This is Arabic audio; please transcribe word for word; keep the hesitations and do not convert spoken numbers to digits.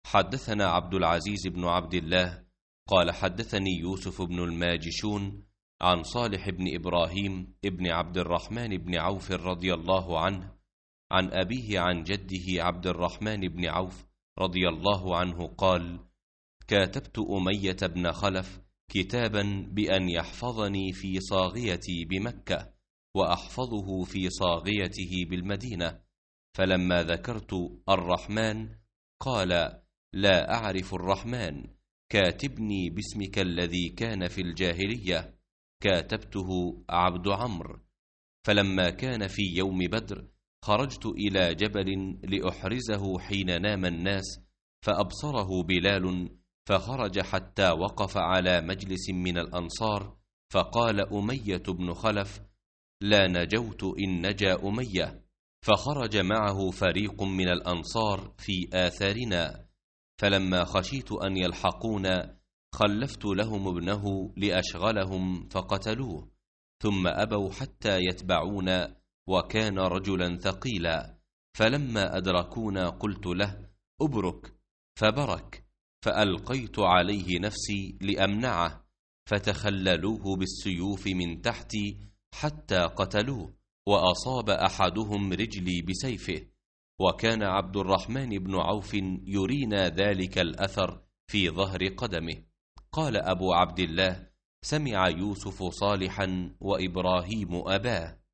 حدثنا عبد العزيز بن عبد الله قال حدثني يوسف بن الماجشون عن صالح بن إبراهيم ابن عبد الرحمن بن عوف رضي الله عنه عن أبيه عن جده عبد الرحمن بن عوف رضي الله عنه قال: كاتبت أمية بن خلف كتابا بأن يحفظني في صاغيتي بمكة وأحفظه في صاغيته بالمدينة، فلما ذكرت الرحمن قال: لا أعرف الرحمن، كاتبني باسمك الذي كان في الجاهلية. كاتبته عبد عمرو. فلما كان في يوم بدر خرجت إلى جبل لأحرزه حين نام الناس، فأبصره بلال فخرج حتى وقف على مجلس من الأنصار، فقال أمية بن خلف: لا نجوت إن نجا أمية. فخرج معه فريق من الأنصار في آثارنا، فلما خشيت أن يلحقونا خلفت لهم ابنه لأشغلهم فقتلوه، ثم أبوا حتى يتبعونا، وكان رجلا ثقيلا. فلما أدركونا قلت له: أبرك، فبرك، فألقيت عليه نفسي لأمنعه، فتخللوه بالسيوف من تحتي حتى قتلوه، وأصاب أحدهم رجلي بسيفه. وكان عبد الرحمن بن عوف يرينا ذلك الأثر في ظهر قدمه. قال أبو عبد الله: سمع يوسف صالحا وإبراهيم أباه.